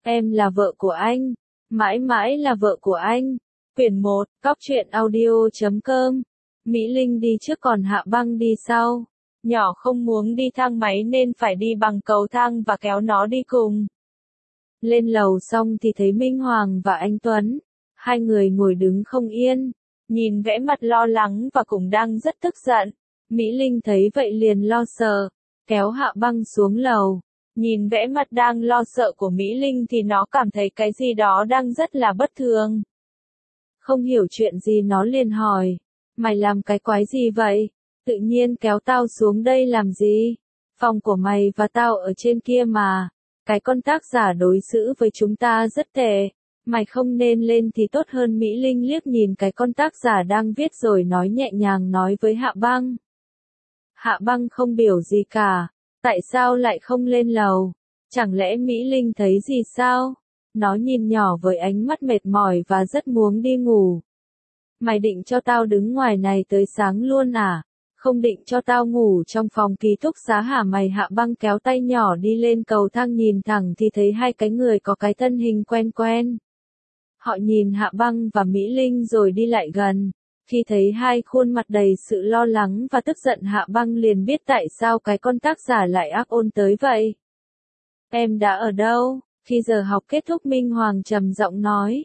Em là vợ của anh. Mãi mãi là vợ của anh. Quyển 1, Cóc truyện audio.com. Mỹ Linh đi trước còn Hạ Băng đi sau. Nhỏ không muốn đi thang máy nên phải đi bằng cầu thang và kéo nó đi cùng. Lên lầu xong thì thấy Minh Hoàng và anh Tuấn. Hai người ngồi đứng không yên, nhìn vẻ mặt lo lắng và cũng đang rất tức giận. Mỹ Linh thấy vậy liền lo sợ, kéo Hạ Băng xuống lầu. Nhìn vẻ mặt đang lo sợ của Mỹ Linh thì nó cảm thấy cái gì đó đang rất là bất thường. Không hiểu chuyện gì nó liền hỏi, mày làm cái quái gì vậy? Tự nhiên kéo tao xuống đây làm gì? Phòng của mày và tao ở trên kia mà. Cái con tác giả đối xử với chúng ta rất tệ. Mày không nên lên thì tốt hơn. Mỹ Linh liếc nhìn cái con tác giả đang viết rồi nói nhẹ nhàng nói với Hạ Băng. Hạ Băng không biểu gì cả. Tại sao lại không lên lầu? Chẳng lẽ Mỹ Linh thấy gì sao? Nó nhìn nhỏ với ánh mắt mệt mỏi và rất muốn đi ngủ. Mày định cho tao đứng ngoài này tới sáng luôn à? Không định cho tao ngủ trong phòng ký túc xá hả mày? Hạ Băng kéo tay nhỏ đi lên cầu thang, nhìn thẳng thì thấy hai cái người có cái thân hình quen quen. Họ nhìn Hạ Băng và Mỹ Linh rồi đi lại gần. Khi thấy hai khuôn mặt đầy sự lo lắng và tức giận, Hạ Băng liền biết tại sao cái con tác giả lại ác ôn tới vậy. Em đã ở đâu? Khi giờ học kết thúc, Minh Hoàng trầm giọng nói.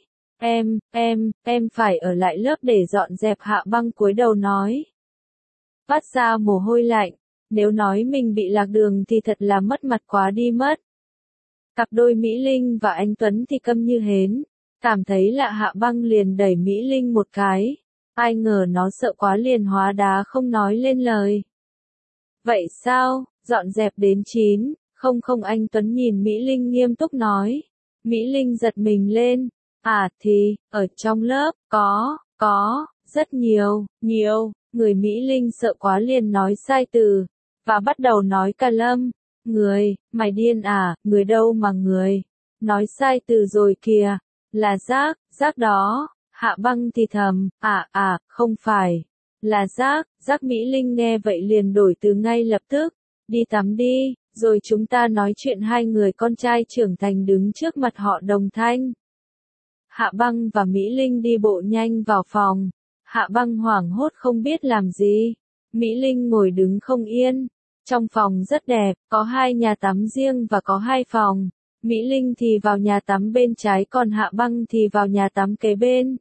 Em phải ở lại lớp để dọn dẹp. Hạ Băng cúi đầu nói. Vắt ra mồ hôi lạnh, nếu nói mình bị lạc đường thì thật là mất mặt quá đi mất. Cặp đôi Mỹ Linh và anh Tuấn thì câm như hến, cảm thấy lạ. Hạ Băng liền đẩy Mỹ Linh một cái, ai ngờ nó sợ quá liền hóa đá không nói lên lời. Vậy sao, dọn dẹp đến 9, không anh Tuấn nhìn Mỹ Linh nghiêm túc nói. Mỹ Linh giật mình lên, thì, ở trong lớp, có, rất nhiều. Người Mỹ Linh sợ quá liền nói sai từ, và bắt đầu nói cà lâm. Người, mày điên à, người đâu mà người. Nói sai từ rồi kìa, là rác đó. Hạ Băng thì thầm, không phải, là rác. Mỹ Linh nghe vậy liền đổi từ ngay lập tức, đi tắm đi, rồi chúng ta nói chuyện. Hai người con trai trưởng thành đứng trước mặt họ đồng thanh. Hạ Băng và Mỹ Linh đi bộ nhanh vào phòng. Hạ Băng hoảng hốt không biết làm gì. Mỹ Linh ngồi đứng không yên. Trong phòng rất đẹp, có 2 nhà tắm riêng và có 2 phòng. Mỹ Linh thì vào nhà tắm bên trái, còn Hạ Băng thì vào nhà tắm kế bên.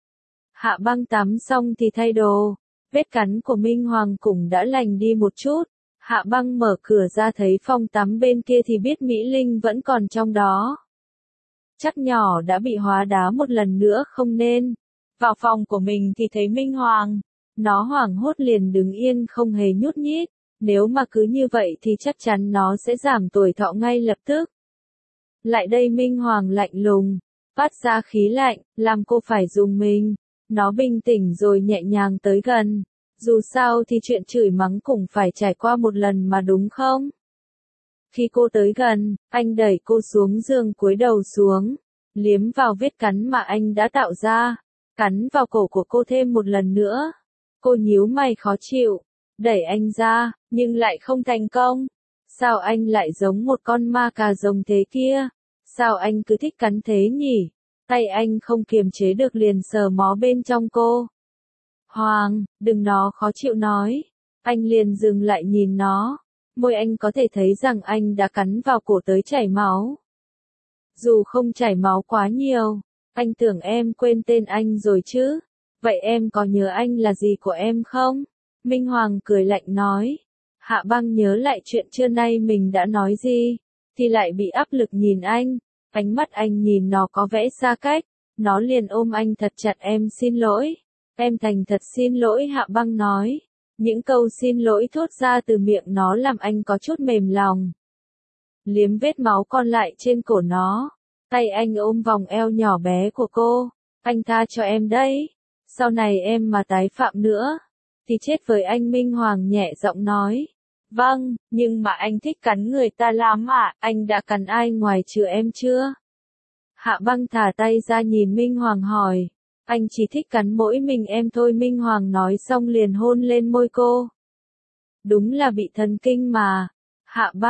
Hạ Băng tắm xong thì thay đồ. Vết cắn của Minh Hoàng cũng đã lành đi một chút. Hạ Băng mở cửa ra thấy phòng tắm bên kia thì biết Mỹ Linh vẫn còn trong đó. Chắc nhỏ đã bị hóa đá một lần nữa không nên. Vào phòng của mình thì thấy Minh Hoàng. Nó hoảng hốt liền đứng yên không hề nhúc nhích. Nếu mà cứ như vậy thì chắc chắn nó sẽ giảm tuổi thọ ngay lập tức. Lại đây, Minh Hoàng lạnh lùng, phát ra khí lạnh, làm cô phải rùng mình. Nó bình tĩnh rồi nhẹ nhàng tới gần. Dù sao thì chuyện chửi mắng cũng phải trải qua một lần mà đúng không? Khi cô tới gần, anh đẩy cô xuống giường, cúi đầu xuống, liếm vào vết cắn mà anh đã tạo ra, cắn vào cổ của cô thêm một lần nữa. Cô nhíu mày khó chịu, đẩy anh ra, nhưng lại không thành công. Sao anh lại giống một con ma cà rồng thế kia? Sao anh cứ thích cắn thế nhỉ? Tay anh không kiềm chế được liền sờ mó bên trong cô. Hoàng, đừng, nó khó chịu nói. Anh liền dừng lại nhìn nó. Môi anh có thể thấy rằng anh đã cắn vào cổ tới chảy máu. Dù không chảy máu quá nhiều, anh tưởng em quên tên anh rồi chứ. Vậy em có nhớ anh là gì của em không? Minh Hoàng cười lạnh nói. Hạ Băng nhớ lại chuyện trưa nay mình đã nói gì, thì lại bị áp lực nhìn anh. Ánh mắt anh nhìn nó có vẻ xa cách. Nó liền ôm anh thật chặt. Em xin lỗi. Em thành thật xin lỗi, Hạ Băng nói. Những câu xin lỗi thốt ra từ miệng nó làm anh có chút mềm lòng. Liếm vết máu còn lại trên cổ nó. Tay anh ôm vòng eo nhỏ bé của cô. Anh tha cho em đấy. Sau này em mà tái phạm nữa thì chết với anh. Minh Hoàng nhẹ giọng nói. Vâng, nhưng mà anh thích cắn người ta lắm à? Anh đã cắn ai ngoài trừ em chưa? Hạ Băng thả tay ra nhìn Minh Hoàng hỏi. Anh chỉ thích cắn mỗi mình em thôi. Minh Hoàng nói xong liền hôn lên môi cô. Đúng là bị thần kinh mà. Hạ Băng,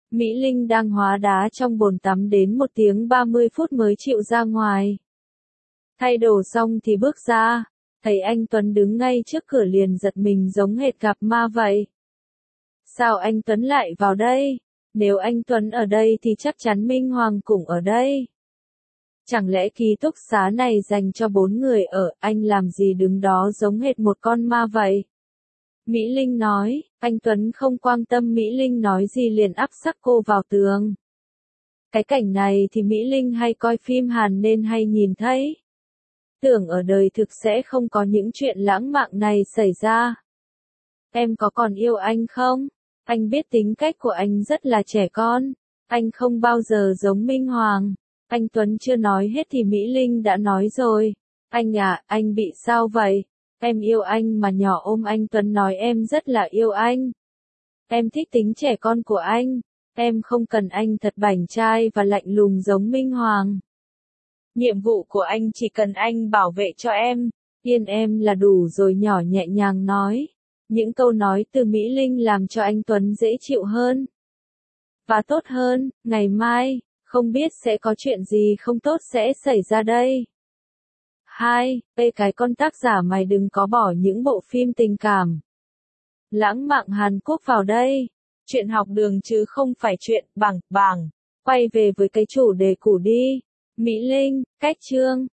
Mỹ Linh đang hóa đá trong bồn tắm đến 1 tiếng 30 phút mới chịu ra ngoài. Thay đồ xong thì bước ra, thấy anh Tuấn đứng ngay trước cửa liền giật mình giống hệt gặp ma vậy. Sao anh Tuấn lại vào đây? Nếu anh Tuấn ở đây thì chắc chắn Minh Hoàng cũng ở đây. Chẳng lẽ ký túc xá này dành cho 4 người ở, anh làm gì đứng đó giống hệt một con ma vậy? Mỹ Linh nói, anh Tuấn không quan tâm Mỹ Linh nói gì liền áp sát cô vào tường. Cái cảnh này thì Mỹ Linh hay coi phim Hàn nên hay nhìn thấy. Tưởng ở đời thực sẽ không có những chuyện lãng mạn này xảy ra. Em có còn yêu anh không? Anh biết tính cách của anh rất là trẻ con. Anh không bao giờ giống Minh Hoàng. Anh Tuấn chưa nói hết thì Mỹ Linh đã nói rồi. Anh à, anh bị sao vậy? Em yêu anh mà nhỏ ôm anh Tuấn nói em rất là yêu anh. Em thích tính trẻ con của anh. Em không cần anh thật bảnh trai và lạnh lùng giống Minh Hoàng. Nhiệm vụ của anh chỉ cần anh bảo vệ cho em. Yên em là đủ rồi, nhỏ nhẹ nhàng nói. Những câu nói từ Mỹ Linh làm cho anh Tuấn dễ chịu hơn. Và tốt hơn, ngày mai, không biết sẽ có chuyện gì không tốt sẽ xảy ra đây. 2. Cái con tác giả mày đừng có bỏ những bộ phim tình cảm lãng mạn Hàn Quốc vào đây. Chuyện học đường chứ không phải chuyện bảng. Quay về với cái chủ đề cũ đi. Mỹ Linh, cách chương.